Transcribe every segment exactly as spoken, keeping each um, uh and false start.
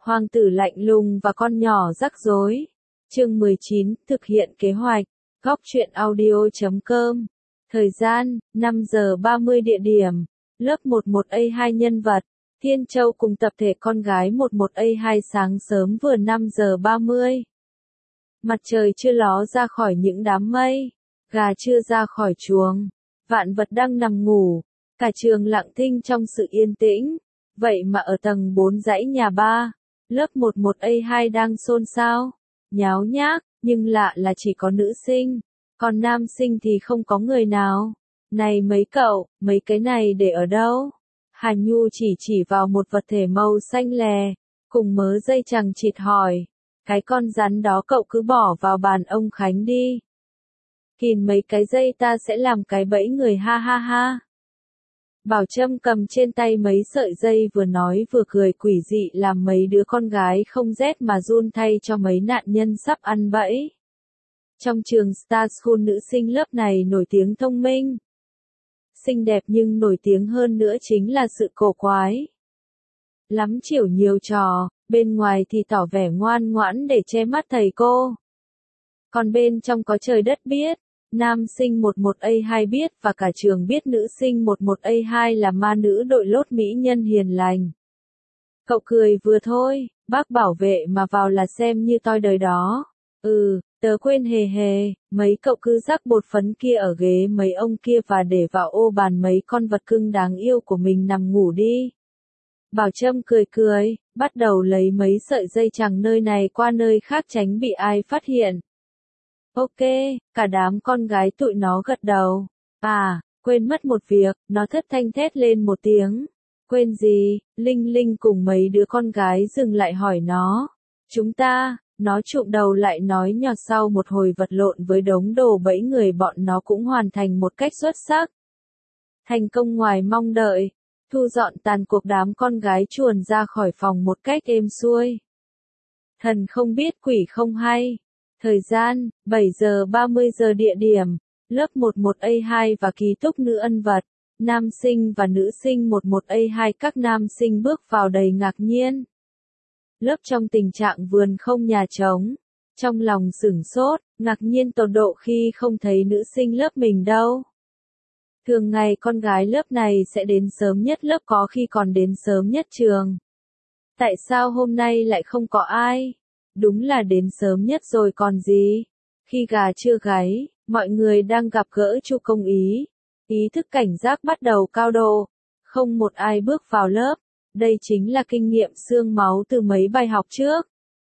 Hoàng tử lạnh lùng và con nhỏ rắc rối. Chương mười chín, thực hiện kế hoạch. Góc truyện audio chấm com. Thời gian, năm giờ ba mươi. Địa điểm, lớp mười một A hai. Nhân vật, Thiên Châu cùng tập thể con gái mười một A hai. Sáng sớm vừa năm giờ ba mươi. Mặt trời chưa ló ra khỏi những đám mây, gà chưa ra khỏi chuồng, vạn vật đang nằm ngủ, cả trường lặng thinh trong sự yên tĩnh. Vậy mà ở tầng bốn dãy nhà ba, lớp mười một A hai đang xôn xao, nháo nhác, nhưng lạ là chỉ có nữ sinh, còn nam sinh thì không có người nào. Này mấy cậu, mấy cái này để ở đâu? Hà Nhu chỉ chỉ vào một vật thể màu xanh lè, cùng mớ dây chằng chịt hỏi. Cái con rắn đó cậu cứ bỏ vào bàn ông Khánh đi. Kìm mấy cái dây ta sẽ làm cái bẫy người ha ha ha. Bảo Trâm cầm trên tay mấy sợi dây vừa nói vừa cười quỷ dị làm mấy đứa con gái không rét mà run thay cho mấy nạn nhân sắp ăn bẫy. Trong trường Star School, nữ sinh lớp này nổi tiếng thông minh, xinh đẹp, nhưng nổi tiếng hơn nữa chính là sự cổ quái. Lắm chiểu nhiều trò, bên ngoài thì tỏ vẻ ngoan ngoãn để che mắt thầy cô. Còn bên trong có trời đất biết, nam sinh mười một A hai biết và cả trường biết nữ sinh mười một A hai là ma nữ đội lốt mỹ nhân hiền lành. Cậu cười vừa thôi, bác bảo vệ mà vào là xem như toi đời đó. Ừ, tớ quên hề hề, mấy cậu cứ rắc bột phấn kia ở ghế mấy ông kia và để vào ô bàn mấy con vật cưng đáng yêu của mình nằm ngủ đi. Bảo Trâm cười cười, bắt đầu lấy mấy sợi dây chằng nơi này qua nơi khác tránh bị ai phát hiện. Ok, cả đám con gái tụi nó gật đầu. À, quên mất một việc, nó thất thanh thét lên một tiếng. Quên gì? Linh Linh cùng mấy đứa con gái dừng lại hỏi nó. Chúng ta, nó trụm đầu lại nói nhỏ. Sau một hồi vật lộn với đống đồ bẫy người, bọn nó cũng hoàn thành một cách xuất sắc. Thành công ngoài mong đợi. Thu dọn tàn cuộc, đám con gái chuồn ra khỏi phòng một cách êm xuôi. Thần không biết quỷ không hay. Thời gian, bảy giờ ba mươi giờ. Địa điểm, lớp mười một A hai và ký túc nữ ân vật, nam sinh và nữ sinh mười một A hai. Các nam sinh bước vào đầy ngạc nhiên. Lớp trong tình trạng vườn không nhà trống. Trong lòng sửng sốt, ngạc nhiên tột độ khi không thấy nữ sinh lớp mình đâu. Thường ngày con gái lớp này sẽ đến sớm nhất lớp, có khi còn đến sớm nhất trường. Tại sao hôm nay lại không có ai? Đúng là đến sớm nhất rồi còn gì. Khi gà chưa gáy, mọi người đang gặp gỡ Chu Công Ý. Ý thức cảnh giác bắt đầu cao độ. Không một ai bước vào lớp. Đây chính là kinh nghiệm xương máu từ mấy bài học trước.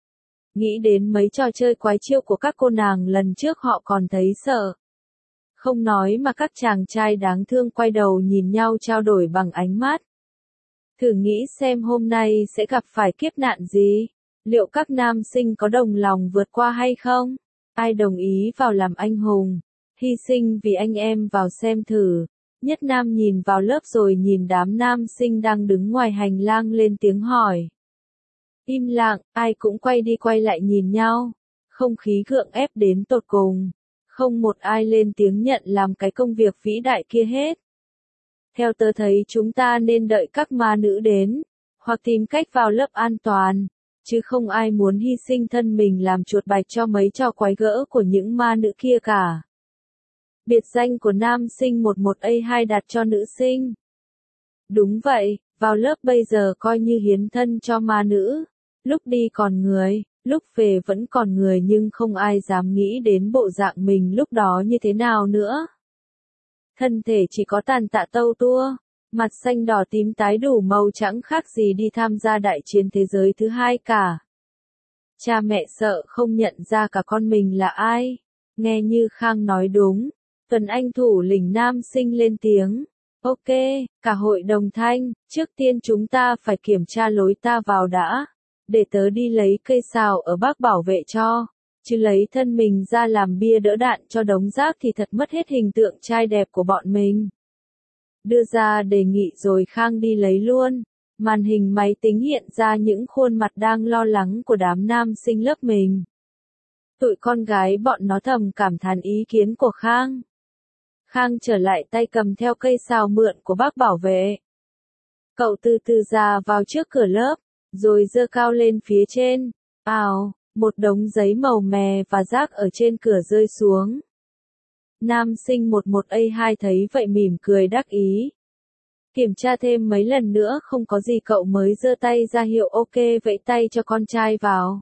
Nghĩ đến mấy trò chơi quái chiêu của các cô nàng lần trước, họ còn thấy sợ. Không nói mà các chàng trai đáng thương quay đầu nhìn nhau trao đổi bằng ánh mắt. Thử nghĩ xem hôm nay sẽ gặp phải kiếp nạn gì? Liệu các nam sinh có đồng lòng vượt qua hay không? Ai đồng ý vào làm anh hùng, hy sinh vì anh em vào xem thử? Nhất Nam nhìn vào lớp rồi nhìn đám nam sinh đang đứng ngoài hành lang lên tiếng hỏi. Im lặng, ai cũng quay đi quay lại nhìn nhau. Không khí gượng ép đến tột cùng. Không một ai lên tiếng nhận làm cái công việc vĩ đại kia hết. Theo tớ thấy chúng ta nên đợi các ma nữ đến, hoặc tìm cách vào lớp an toàn, chứ không ai muốn hy sinh thân mình làm chuột bạch cho mấy trò quái gỡ của những ma nữ kia cả. Biệt danh của nam sinh mười một A hai đặt cho nữ sinh. Đúng vậy, vào lớp bây giờ coi như hiến thân cho ma nữ. Lúc đi còn người, lúc về vẫn còn người, nhưng không ai dám nghĩ đến bộ dạng mình lúc đó như thế nào nữa. Thân thể chỉ có tàn tạ tâu tua, mặt xanh đỏ tím tái đủ màu, chẳng khác gì đi tham gia đại chiến thế giới thứ hai cả. Cha mẹ sợ không nhận ra cả con mình là ai. Nghe như Khang nói đúng. Tuần Anh thủ lĩnh nam sinh lên tiếng. Ok, cả hội đồng thanh, trước tiên chúng ta phải kiểm tra lối ta vào đã. Để tớ đi lấy cây sào ở bác bảo vệ cho. Chứ lấy thân mình ra làm bia đỡ đạn cho đống rác thì thật mất hết hình tượng trai đẹp của bọn mình. Đưa ra đề nghị rồi Khang đi lấy luôn. Màn hình máy tính hiện ra những khuôn mặt đang lo lắng của đám nam sinh lớp mình. Tụi con gái bọn nó thầm cảm thán ý kiến của Khang. Khang trở lại tay cầm theo cây sào mượn của bác bảo vệ. Cậu từ từ ra vào trước cửa lớp, rồi giơ cao lên phía trên. Ào, một đống giấy màu mè và rác ở trên cửa rơi xuống. Nam sinh một một A hai thấy vậy mỉm cười đắc ý. Kiểm tra thêm mấy lần nữa không có gì cậu mới giơ tay ra hiệu ok vẫy tay cho con trai vào.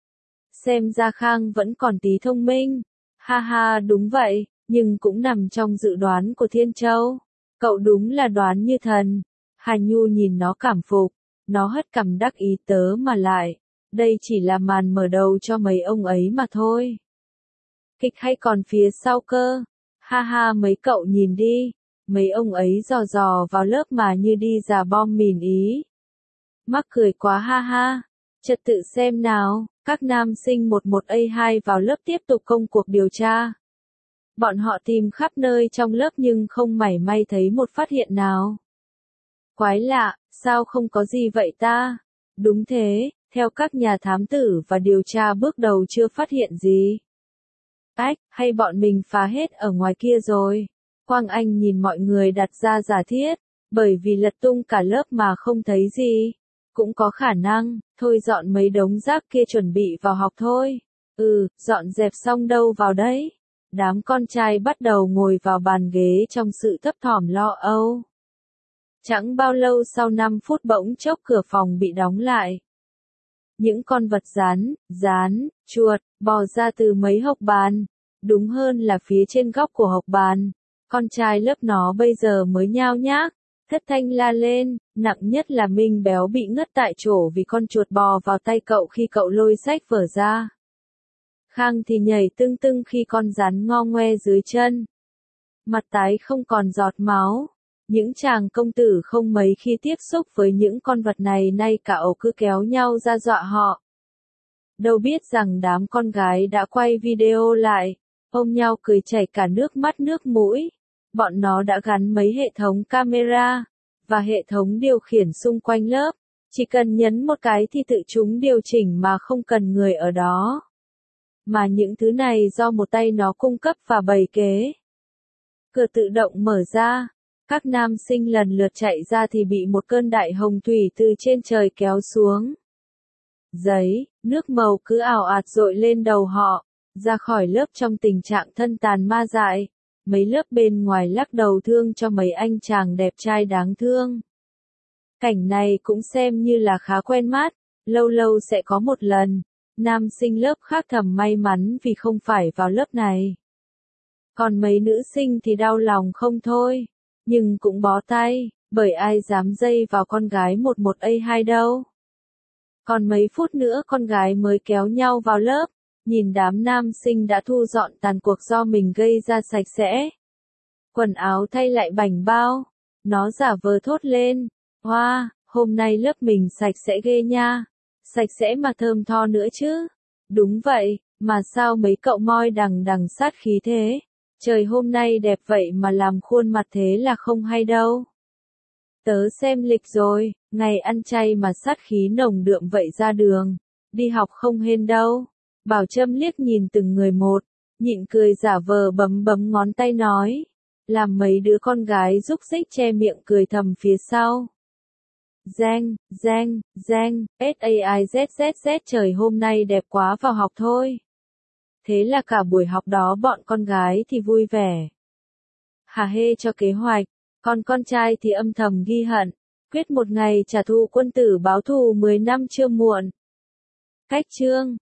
Xem ra Khang vẫn còn tí thông minh. Ha ha đúng vậy, nhưng cũng nằm trong dự đoán của Thiên Châu. Cậu đúng là đoán như thần. Hà Nhu nhìn nó cảm phục. Nó hất cằm đắc ý tớ mà lại. Đây chỉ là màn mở đầu cho mấy ông ấy mà thôi. Kịch hay còn phía sau cơ. Ha ha mấy cậu nhìn đi. Mấy ông ấy dò dò vào lớp mà như đi rà bom mìn ý. Mắc cười quá ha ha. Trật tự xem nào, các nam sinh một một A hai vào lớp tiếp tục công cuộc điều tra. Bọn họ tìm khắp nơi trong lớp nhưng không mảy may thấy một phát hiện nào. Quái lạ, sao không có gì vậy ta? Đúng thế, theo các nhà thám tử và điều tra bước đầu chưa phát hiện gì. Ách, hay bọn mình phá hết ở ngoài kia rồi? Quang Anh nhìn mọi người đặt ra giả thiết, bởi vì lật tung cả lớp mà không thấy gì. Cũng có khả năng, thôi dọn mấy đống rác kia chuẩn bị vào học thôi. Ừ, dọn dẹp xong đâu vào đấy. Đám con trai bắt đầu ngồi vào bàn ghế trong sự thấp thỏm lo âu. Chẳng bao lâu sau năm phút bỗng chốc cửa phòng bị đóng lại. Những con vật rắn, rán, chuột, bò ra từ mấy hộc bàn. Đúng hơn là phía trên góc của hộc bàn. Con trai lớp nó bây giờ mới nhao nhác. Thất thanh la lên, nặng nhất là Minh Béo bị ngất tại chỗ vì con chuột bò vào tay cậu khi cậu lôi sách vở ra. Khang thì nhảy tưng tưng khi con rắn ngo ngoe dưới chân. Mặt tái không còn giọt máu. Những chàng công tử không mấy khi tiếp xúc với những con vật này nay cả ổ cứ kéo nhau ra dọa họ. Đâu biết rằng đám con gái đã quay video lại, ôm nhau cười chảy cả nước mắt nước mũi. Bọn nó đã gắn mấy hệ thống camera và hệ thống điều khiển xung quanh lớp, chỉ cần nhấn một cái thì tự chúng điều chỉnh mà không cần người ở đó. Mà những thứ này do một tay nó cung cấp và bày kế. Cửa tự động mở ra, các nam sinh lần lượt chạy ra thì bị một cơn đại hồng thủy từ trên trời kéo xuống. Giấy, nước màu cứ ào ạt dội lên đầu họ, ra khỏi lớp trong tình trạng thân tàn ma dại. Mấy lớp bên ngoài lắc đầu thương cho mấy anh chàng đẹp trai đáng thương. Cảnh này cũng xem như là khá quen mắt, lâu lâu sẽ có một lần. Nam sinh lớp khác thầm may mắn vì không phải vào lớp này. Còn mấy nữ sinh thì đau lòng không thôi, nhưng cũng bó tay, bởi ai dám dây vào con gái một một A hai đâu. Còn mấy phút nữa con gái mới kéo nhau vào lớp. Nhìn đám nam sinh đã thu dọn tàn cuộc do mình gây ra sạch sẽ. Quần áo thay lại bảnh bao. Nó giả vờ thốt lên. Hoa, wow, hôm nay lớp mình sạch sẽ ghê nha. Sạch sẽ mà thơm tho nữa chứ. Đúng vậy, mà sao mấy cậu moi đằng đằng sát khí thế? Trời hôm nay đẹp vậy mà làm khuôn mặt thế là không hay đâu. Tớ xem lịch rồi, ngày ăn chay mà sát khí nồng đượm vậy ra đường. Đi học không hên đâu. Bảo Trâm liếc nhìn từng người một, nhịn cười giả vờ bấm bấm ngón tay nói. Làm mấy đứa con gái rúc rích che miệng cười thầm phía sau. Giang, Giang, Giang, S A I Z Z Z trời hôm nay đẹp quá vào học thôi. Thế là cả buổi học đó bọn con gái thì vui vẻ. Hả hê cho kế hoạch, còn con trai thì âm thầm ghi hận. Quyết một ngày trả thù quân tử báo thù mười năm chưa muộn. Cách chương